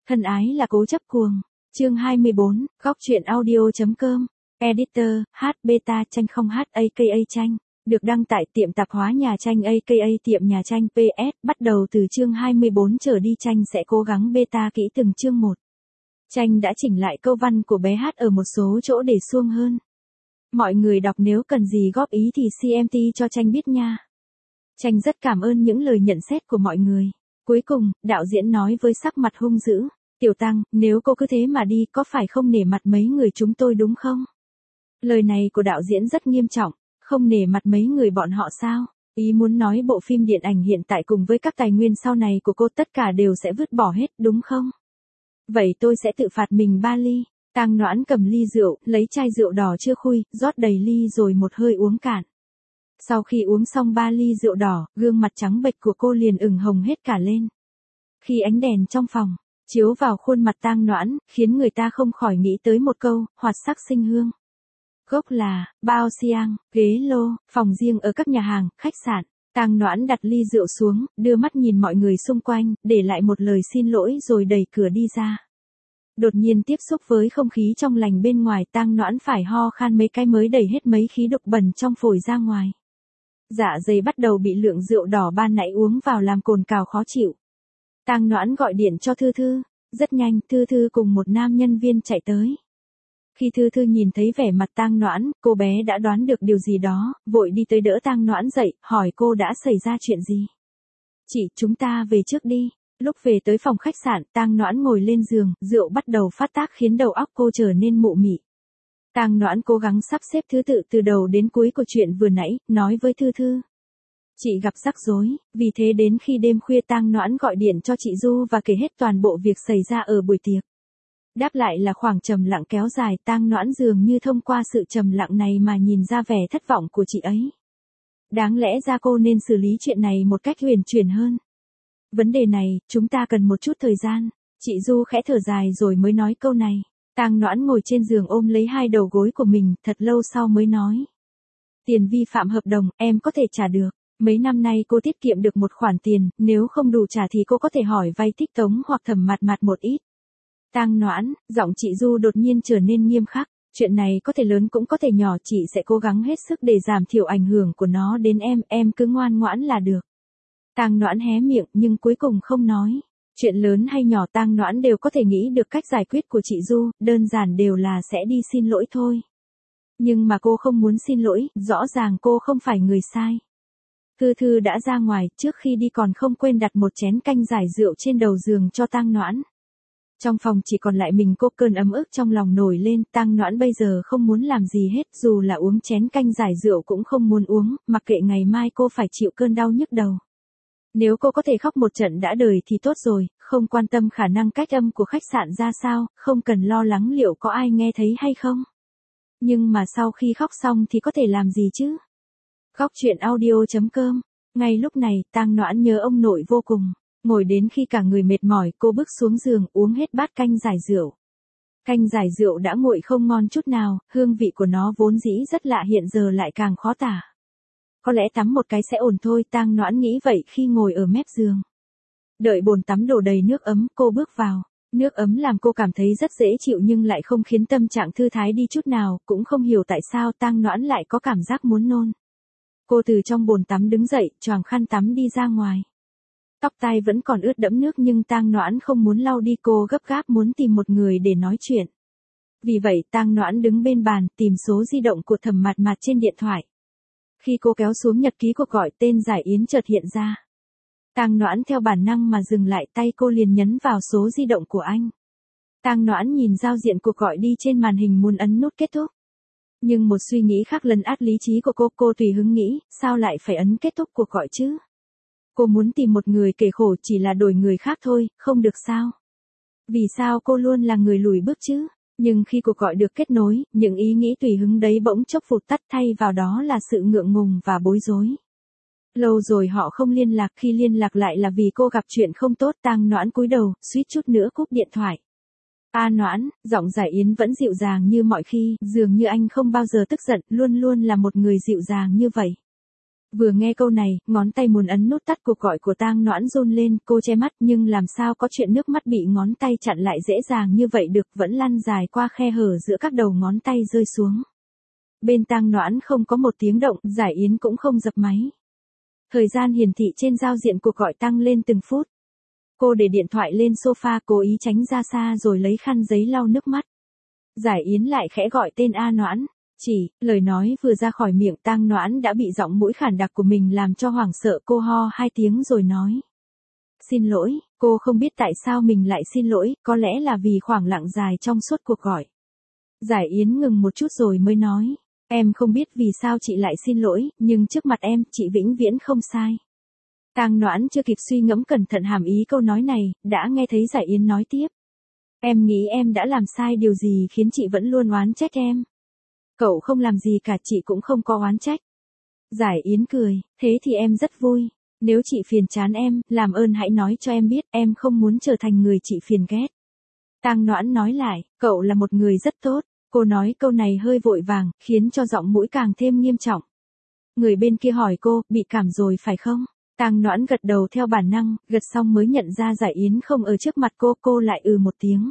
Thân ái là cố chấp cuồng. Chương 24, góc truyện audio.com. Editor, Beta tranh không aka tranh. Được đăng tại tiệm tạp hóa nhà tranh aka tiệm nhà tranh PS. Bắt đầu từ chương 24 trở đi tranh sẽ cố gắng beta kỹ từng chương một. Tranh đã chỉnh lại câu văn của bé Hát ở một số chỗ để suông hơn. Mọi người đọc nếu cần gì góp ý thì CMT cho tranh biết nha. Tranh rất cảm ơn những lời nhận xét của mọi người. Cuối cùng, đạo diễn nói với sắc mặt hung dữ. Tiểu Tăng, nếu cô cứ thế mà đi có phải không nể mặt mấy người chúng tôi đúng không? Lời này của đạo diễn rất nghiêm trọng. Không nể mặt mấy người bọn họ sao? Ý muốn nói bộ phim điện ảnh hiện tại cùng với các tài nguyên sau này của cô tất cả đều sẽ vứt bỏ hết đúng không? Vậy tôi sẽ tự phạt mình 3 ly. Tang Noãn cầm ly rượu, lấy chai rượu đỏ chưa khui, rót đầy ly rồi một hơi uống cạn. Sau khi uống xong 3 ly rượu đỏ, gương mặt trắng bệch của cô liền ửng hồng hết cả lên. Khi ánh đèn trong phòng chiếu vào khuôn mặt Tang Noãn, khiến người ta không khỏi nghĩ tới một câu, hoạt sắc sinh hương. Gốc là, bao xiang, ghế lô, phòng riêng ở các nhà hàng, khách sạn. Tang Noãn đặt ly rượu xuống, đưa mắt nhìn mọi người xung quanh, để lại một lời xin lỗi rồi đẩy cửa đi ra. Đột nhiên tiếp xúc với không khí trong lành bên ngoài, Tang Noãn phải ho khan mấy cái mới đẩy hết mấy khí độc bẩn trong phổi ra ngoài. Dạ dày bắt đầu bị lượng rượu đỏ ban nãy uống vào làm cồn cào khó chịu. Tang Noãn gọi điện cho Thư Thư. Rất nhanh, Thư Thư cùng một nam nhân viên chạy tới. Khi Thư Thư nhìn thấy vẻ mặt Tang Noãn, cô bé đã đoán được điều gì đó, vội đi tới đỡ Tang Noãn dậy, hỏi cô đã xảy ra chuyện gì. Chị, chúng ta về trước đi. Lúc về tới phòng khách sạn, Tang Noãn ngồi lên giường, rượu bắt đầu phát tác khiến đầu óc cô trở nên mụ mị. Tang Noãn cố gắng sắp xếp thứ tự từ đầu đến cuối của chuyện vừa nãy, nói với Thư Thư. Chị gặp rắc rối, vì thế đến khi đêm khuya Tang Noãn gọi điện cho chị Du và kể hết toàn bộ việc xảy ra ở buổi tiệc. Đáp lại là khoảng trầm lặng kéo dài, Tang Noãn dường như thông qua sự trầm lặng này mà nhìn ra vẻ thất vọng của chị ấy. Đáng lẽ ra cô nên xử lý chuyện này một cách huyền chuyển hơn. Vấn đề này, chúng ta cần một chút thời gian. Chị Du khẽ thở dài rồi mới nói câu này. Tang Noãn ngồi trên giường ôm lấy hai đầu gối của mình, thật lâu sau mới nói. Tiền vi phạm hợp đồng, em có thể trả được. Mấy năm nay cô tiết kiệm được một khoản tiền, nếu không đủ trả thì cô có thể hỏi vay Thích Tống hoặc Thẩm Mạt Mạt một ít. Tang Noãn, giọng chị Du đột nhiên trở nên nghiêm khắc. Chuyện này có thể lớn cũng có thể nhỏ, chị sẽ cố gắng hết sức để giảm thiểu ảnh hưởng của nó đến em cứ ngoan ngoãn là được. Tang Noãn hé miệng nhưng cuối cùng không nói. Chuyện lớn hay nhỏ Tang Noãn đều có thể nghĩ được cách giải quyết của chị Du, đơn giản đều là sẽ đi xin lỗi thôi. Nhưng mà cô không muốn xin lỗi, rõ ràng cô không phải người sai. Thư Thư đã ra ngoài, trước khi đi còn không quên đặt một chén canh giải rượu trên đầu giường cho Tang Noãn. Trong phòng chỉ còn lại mình cô, cơn ấm ức trong lòng nổi lên, Tang Noãn bây giờ không muốn làm gì hết, dù là uống chén canh giải rượu cũng không muốn uống, mặc kệ ngày mai cô phải chịu cơn đau nhức đầu. Nếu cô có thể khóc một trận đã đời thì tốt rồi, không quan tâm khả năng cách âm của khách sạn ra sao, không cần lo lắng liệu có ai nghe thấy hay không. Nhưng mà sau khi khóc xong thì có thể làm gì chứ? Góc truyện audio.com. Ngay lúc này, Tang Noãn nhớ ông nội vô cùng. Ngồi đến khi cả người mệt mỏi, cô bước xuống giường uống hết bát canh giải rượu. Canh giải rượu đã nguội không ngon chút nào, hương vị của nó vốn dĩ rất lạ hiện giờ lại càng khó tả. Có lẽ tắm một cái sẽ ổn thôi, Tang Noãn nghĩ vậy khi ngồi ở mép giường. Đợi bồn tắm đổ đầy nước ấm, cô bước vào. Nước ấm làm cô cảm thấy rất dễ chịu nhưng lại không khiến tâm trạng thư thái đi chút nào, cũng không hiểu tại sao Tang Noãn lại có cảm giác muốn nôn. Cô từ trong bồn tắm đứng dậy, choàng khăn tắm đi ra ngoài. Tóc tai vẫn còn ướt đẫm nước nhưng Tang Noãn không muốn lau đi, cô gấp gáp muốn tìm một người để nói chuyện. Vì vậy Tang Noãn đứng bên bàn, tìm số di động của Thẩm Mạt Mạt trên điện thoại. Khi cô kéo xuống nhật ký cuộc gọi, tên Giải Yến chợt hiện ra. Tang Noãn theo bản năng mà dừng lại, tay cô liền nhấn vào số di động của anh. Tang Noãn nhìn giao diện cuộc gọi đi trên màn hình muốn ấn nút kết thúc. Nhưng một suy nghĩ khác lấn át lý trí của cô tùy hứng nghĩ, sao lại phải ấn kết thúc cuộc gọi chứ? Cô muốn tìm một người kể khổ, chỉ là đổi người khác thôi, không được sao? Vì sao cô luôn là người lùi bước chứ? Nhưng khi cuộc gọi được kết nối, những ý nghĩ tùy hứng đấy bỗng chốc vụt tắt, thay vào đó là sự ngượng ngùng và bối rối. Lâu rồi họ không liên lạc, khi liên lạc lại là vì cô gặp chuyện không tốt. Tang Noãn cúi đầu, suýt chút nữa cúp điện thoại. A Noãn, giọng Giải Yến vẫn dịu dàng như mọi khi, dường như anh không bao giờ tức giận, luôn luôn là một người dịu dàng như vậy. Vừa nghe câu này, ngón tay muốn ấn nút tắt cuộc gọi của Tang Noãn run lên, cô che mắt nhưng làm sao có chuyện nước mắt bị ngón tay chặn lại dễ dàng như vậy được, vẫn lăn dài qua khe hở giữa các đầu ngón tay rơi xuống. Bên Tang Noãn không có một tiếng động, Giải Yến cũng không dập máy. Thời gian hiển thị trên giao diện cuộc gọi tăng lên từng phút. Cô để điện thoại lên sofa, cố ý tránh ra xa rồi lấy khăn giấy lau nước mắt. Giải Yến lại khẽ gọi tên A Noãn. Lời nói vừa ra khỏi miệng Tang Noãn đã bị giọng mũi khản đặc của mình làm cho hoảng sợ, cô ho 2 tiếng rồi nói. Xin lỗi, cô không biết tại sao mình lại xin lỗi, có lẽ là vì khoảng lặng dài trong suốt cuộc gọi. Giải Yến ngừng một chút rồi mới nói. Em không biết vì sao chị lại xin lỗi, nhưng trước mặt em, chị vĩnh viễn không sai. Tang Noãn chưa kịp suy ngẫm cẩn thận hàm ý câu nói này, đã nghe thấy Giải Yến nói tiếp. Em nghĩ em đã làm sai điều gì khiến chị vẫn luôn oán trách em. Cậu không làm gì cả, chị cũng không có oán trách. Giải Yến cười, thế thì em rất vui. Nếu chị phiền chán em, làm ơn hãy nói cho em biết, em không muốn trở thành người chị phiền ghét. Tang Noãn nói lại, cậu là một người rất tốt. Cô nói câu này hơi vội vàng, khiến cho giọng mũi càng thêm nghiêm trọng. Người bên kia hỏi cô, bị cảm rồi phải không? Tang Noãn gật đầu theo bản năng, gật xong mới nhận ra Giải Yến không ở trước mặt cô lại một tiếng.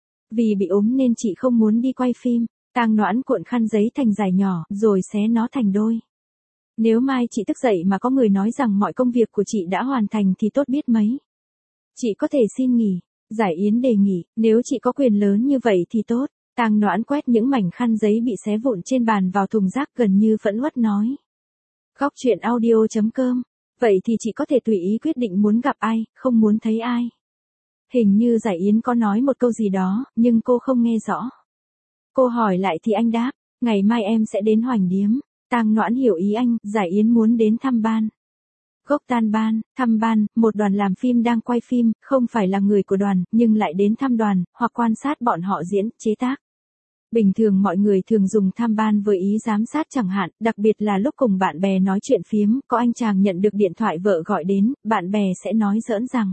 Vì bị ốm nên chị không muốn đi quay phim. Tang Noãn cuộn khăn giấy thành dải nhỏ, rồi xé nó thành đôi. Nếu mai chị thức dậy mà có người nói rằng mọi công việc của chị đã hoàn thành thì tốt biết mấy. Chị có thể xin nghỉ. Giải Yến đề nghị, nếu chị có quyền lớn như vậy thì tốt. Tang Noãn quét những mảnh khăn giấy bị xé vụn trên bàn vào thùng rác, gần như phẫn uất nói. Góc truyện audio.com. Vậy thì chị có thể tùy ý quyết định muốn gặp ai, không muốn thấy ai. Hình như Giải Yến có nói một câu gì đó, nhưng cô không nghe rõ. Cô hỏi lại thì anh đáp, ngày mai em sẽ đến Hoành Điếm. Tang Noãn hiểu ý anh, Giải Yến muốn đến thăm ban. Gốc Tan Ban, thăm ban, một đoàn làm phim đang quay phim, không phải là người của đoàn, nhưng lại đến thăm đoàn, hoặc quan sát bọn họ diễn, chế tác. Bình thường mọi người thường dùng tham ban với ý giám sát chẳng hạn, đặc biệt là lúc cùng bạn bè nói chuyện phiếm, có anh chàng nhận được điện thoại vợ gọi đến, bạn bè sẽ nói giỡn rằng.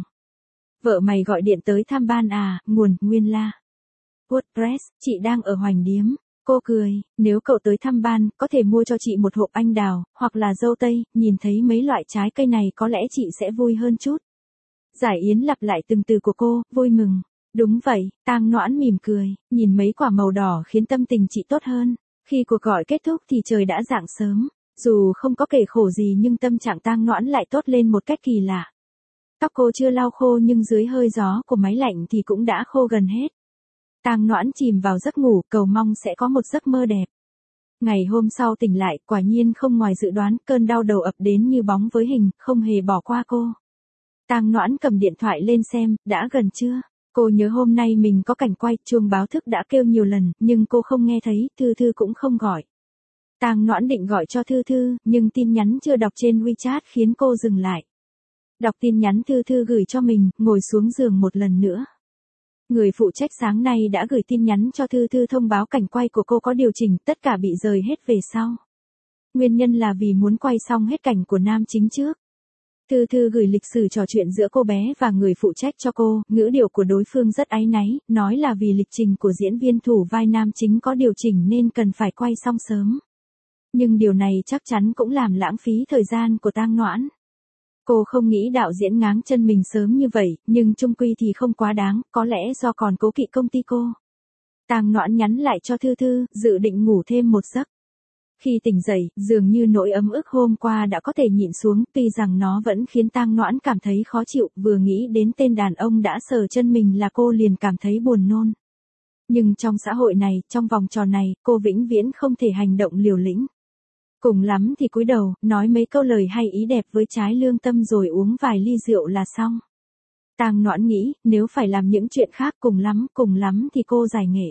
Vợ mày gọi điện tới tham ban à, nguồn, nguyên la. WordPress, chị đang ở Hoành Điếm. Cô cười, nếu cậu tới thăm ban, có thể mua cho chị một hộp anh đào, hoặc là dâu tây, nhìn thấy mấy loại trái cây này có lẽ chị sẽ vui hơn chút. Giải Yến lặp lại từng từ của cô, vui mừng. Đúng vậy, Tang Noãn mỉm cười, nhìn mấy quả màu đỏ khiến tâm tình chị tốt hơn. Khi cuộc gọi kết thúc thì trời đã rạng sớm. Dù không có kể khổ gì nhưng tâm trạng Tang Noãn lại tốt lên một cách kỳ lạ. Tóc cô chưa lau khô nhưng dưới hơi gió của máy lạnh thì cũng đã khô gần hết. Tang Noãn chìm vào giấc ngủ, cầu mong sẽ có một giấc mơ đẹp. Ngày hôm sau tỉnh lại, quả nhiên không ngoài dự đoán, cơn đau đầu ập đến như bóng với hình, không hề bỏ qua cô. Tang Noãn cầm điện thoại lên xem, đã gần trưa. Cô nhớ hôm nay mình có cảnh quay, chuông báo thức đã kêu nhiều lần, nhưng cô không nghe thấy, Thư Thư cũng không gọi. Tang Noãn định gọi cho Thư Thư, nhưng tin nhắn chưa đọc trên WeChat khiến cô dừng lại. Đọc tin nhắn Thư Thư gửi cho mình, ngồi xuống giường một lần nữa. Người phụ trách sáng nay đã gửi tin nhắn cho Thư Thư thông báo cảnh quay của cô có điều chỉnh, tất cả bị dời hết về sau. Nguyên nhân là vì muốn quay xong hết cảnh của nam chính trước. Thư Thư gửi lịch sử trò chuyện giữa cô bé và người phụ trách cho cô, ngữ điệu của đối phương rất áy náy, nói là vì lịch trình của diễn viên thủ vai nam chính có điều chỉnh nên cần phải quay xong sớm. Nhưng điều này chắc chắn cũng làm lãng phí thời gian của Tang Noãn. Cô không nghĩ đạo diễn ngáng chân mình sớm như vậy, nhưng chung quy thì không quá đáng, có lẽ do còn cố kỵ công ty cô. Tang Noãn nhắn lại cho Thư Thư, dự định ngủ thêm một giấc. Khi tỉnh dậy, dường như nỗi ấm ức hôm qua đã có thể nhịn xuống, tuy rằng nó vẫn khiến Tang Noãn cảm thấy khó chịu, vừa nghĩ đến tên đàn ông đã sờ chân mình là cô liền cảm thấy buồn nôn. Nhưng trong xã hội này, trong vòng tròn này, cô vĩnh viễn không thể hành động liều lĩnh. Cùng lắm thì cúi đầu, nói mấy câu lời hay ý đẹp với trái lương tâm rồi uống vài ly rượu là xong. Tang Noãn nghĩ, nếu phải làm những chuyện khác cùng lắm thì cô giải nghệ.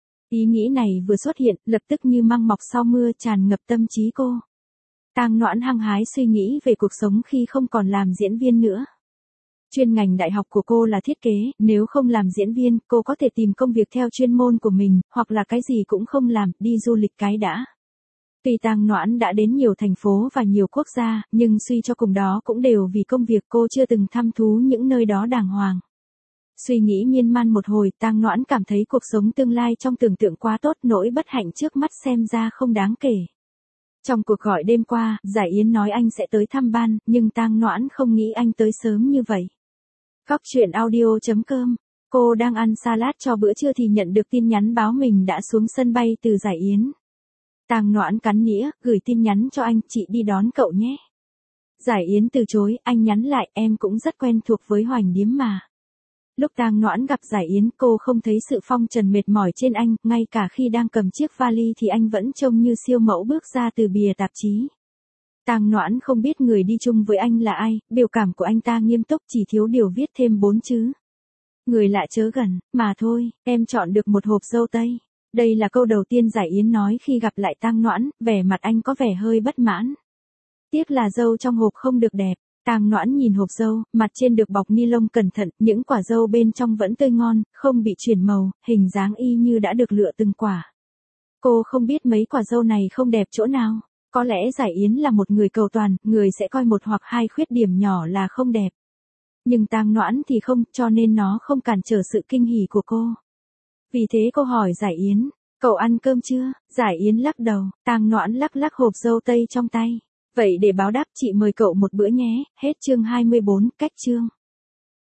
Ý nghĩ này vừa xuất hiện, lập tức như măng mọc sau mưa tràn ngập tâm trí cô. Tang Noãn hăng hái suy nghĩ về cuộc sống khi không còn làm diễn viên nữa. Chuyên ngành đại học của cô là thiết kế, nếu không làm diễn viên, cô có thể tìm công việc theo chuyên môn của mình, hoặc là cái gì cũng không làm, đi du lịch cái đã. Tuy Tang Noãn đã đến nhiều thành phố và nhiều quốc gia, nhưng suy cho cùng đó cũng đều vì công việc, cô chưa từng thăm thú những nơi đó đàng hoàng. Suy nghĩ miên man một hồi, Tang Noãn cảm thấy cuộc sống tương lai trong tưởng tượng quá tốt, nỗi bất hạnh trước mắt xem ra không đáng kể. Trong cuộc gọi đêm qua, Giải Yến nói anh sẽ tới thăm Ban, nhưng Tang Noãn không nghĩ anh tới sớm như vậy. Góc truyện audio.com. Cô đang ăn salad cho bữa trưa thì nhận được tin nhắn báo mình đã xuống sân bay từ Giải Yến. Tang Noãn cắn nĩa, gửi tin nhắn cho anh, chị đi đón cậu nhé. Giải Yến từ chối, anh nhắn lại, em cũng rất quen thuộc với Hoành Điếm mà. Lúc Tang Noãn gặp Giải Yến, cô không thấy sự phong trần mệt mỏi trên anh, ngay cả khi đang cầm chiếc vali thì anh vẫn trông như siêu mẫu bước ra từ bìa tạp chí. Tang Noãn không biết người đi chung với anh là ai, biểu cảm của anh ta nghiêm túc, chỉ thiếu điều viết thêm 4 chữ. Người lạ chớ gần, mà thôi, em chọn được một hộp dâu tây. Đây là câu đầu tiên Giải Yến nói khi gặp lại Tang Noãn, vẻ mặt anh có vẻ hơi bất mãn. Tiếc là dâu trong hộp không được đẹp. Tang Noãn nhìn hộp dâu, mặt trên được bọc ni lông cẩn thận, những quả dâu bên trong vẫn tươi ngon, không bị chuyển màu, hình dáng y như đã được lựa từng quả. Cô không biết mấy quả dâu này không đẹp chỗ nào. Có lẽ Giải Yến là một người cầu toàn, người sẽ coi một hoặc hai khuyết điểm nhỏ là không đẹp. Nhưng Tang Noãn thì không, cho nên nó không cản trở sự kinh hỉ của cô. Vì thế cô hỏi Giải Yến, cậu ăn cơm chưa? Giải Yến lắc đầu, Tang Noãn lắc lắc hộp dâu tây trong tay. Vậy để báo đáp chị mời cậu một bữa nhé, hết chương 24, cách chương.